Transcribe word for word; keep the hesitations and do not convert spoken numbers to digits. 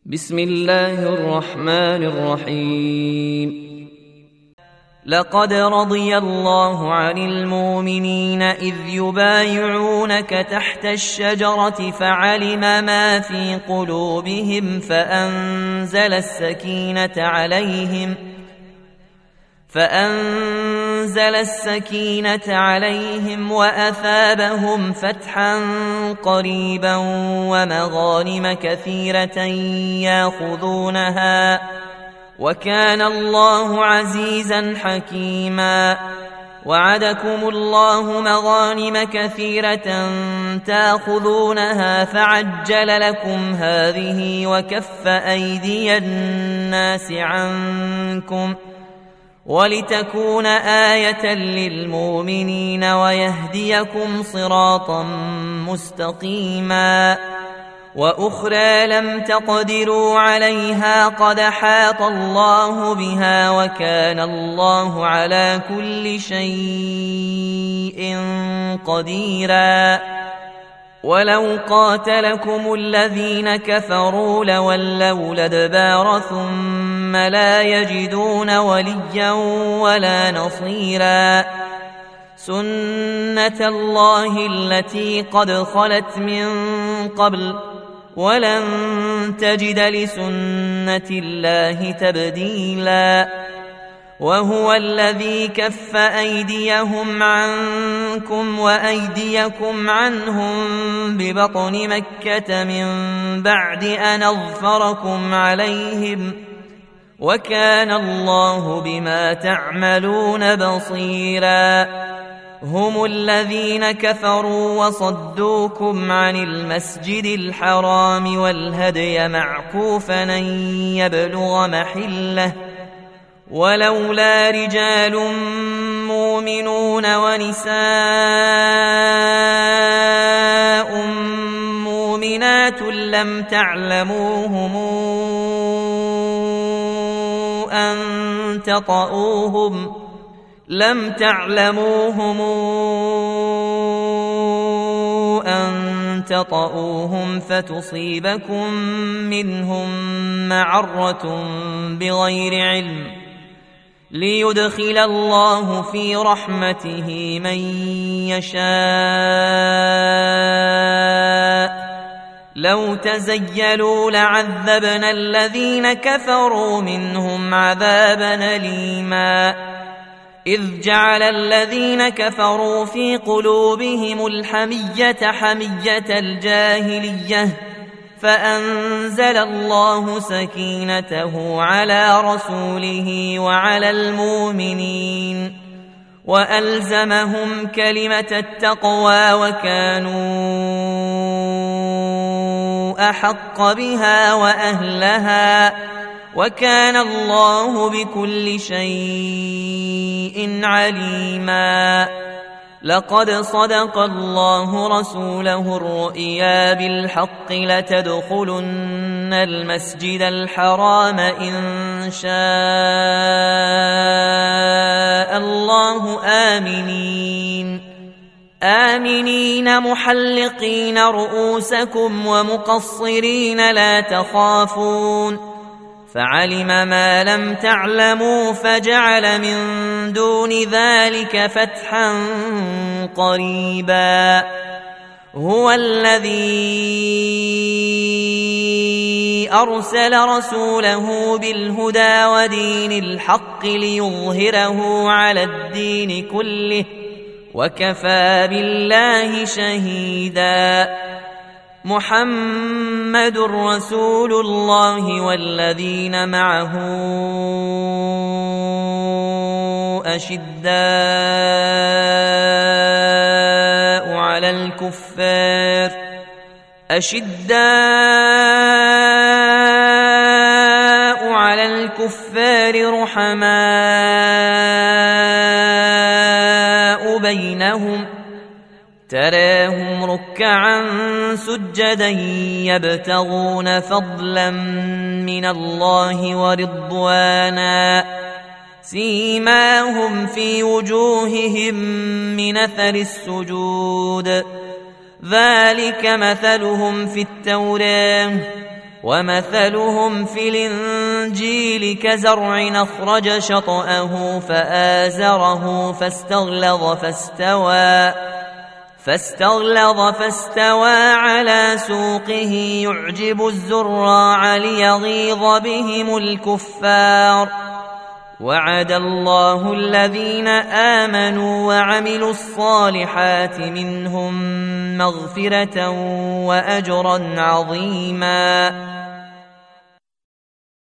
بسم الله الرحمن الرحيم. لقد رضي الله عن المؤمنين إذ يبايعونك تحت الشجرة فعلم ما في قلوبهم فأنزل السكينة عليهم فأنزل السكينة عليهم وأثابهم فتحا قريبا ومغانم كثيرة يأخذونها وكان الله عزيزا حكيما. وعدكم الله مغانم كثيرة تأخذونها فعجل لكم هذه وكف أيدي الناس عنكم ولتكون آية للمؤمنين ويهديكم صراطا مستقيما. وأخرى لم تقدروا عليها قد حاط الله بها وكان الله على كل شيء قديرا. ولو قاتلكم الذين كفروا لولوا الأدبار ثم لا يجدون وليا ولا نصيرا. سنة الله التي قد خلت من قبل ولن تجد لسنة الله تبديلا. وهو الذي كف أيديهم عنكم وأيديكم عنهم ببطن مكة من بعد أن أظفركم عليهم وكان الله بما تعملون بصيرا. هم الذين كفروا وصدوكم عن المسجد الحرام والهدي معكوفا أن يبلغ محله ولولا رجال مؤمنون ونساء مؤمنات لم تعلموهم أن تطؤوهم لم تعلموهم أن تطؤوهم فتصيبكم منهم معرة بغير علم ليدخل الله في رحمته من يشاء. لو تزيلوا لعذبنا الذين كفروا منهم عذابا أليما. إذ جعل الذين كفروا في قلوبهم الحمية حمية الجاهلية فأنزل الله سكينته على رسوله وعلى المؤمنين وألزمهم كلمة التقوى وكانوا أحق بها وأهلها وكان الله بكل شيء عليما. لقد صدق الله رسوله الرؤيا بالحق لتدخلن المسجد الحرام إن شاء الله آمنين آمنين محلقين رؤوسكم ومقصرين لا تخافون فعلم ما لم تعلموا فجعل من دون ذلك فتحا قريبا. هو الذي أرسل رسوله بالهدى ودين الحق ليظهره على الدين كله وكفى بالله شهيدا. محمد رسول الله والذين معه أشداء على الكفار أشداء على الكفار رحماء بينهم تراهم ركعا سجدا يبتغون فضلا من الله ورضوانا سيماهم في وجوههم من أثر السجود ذلك مثلهم في التوراة ومثلهم في الإنجيل كزرع أخرج شطأه فآزره فاستغلظ فاستوى فاستغلظ فاستوى على سوقه يعجب الزراع ليغيظ بهم الكفار. وعد الله الذين آمنوا وعملوا الصالحات منهم مغفرة وأجرا عظيما.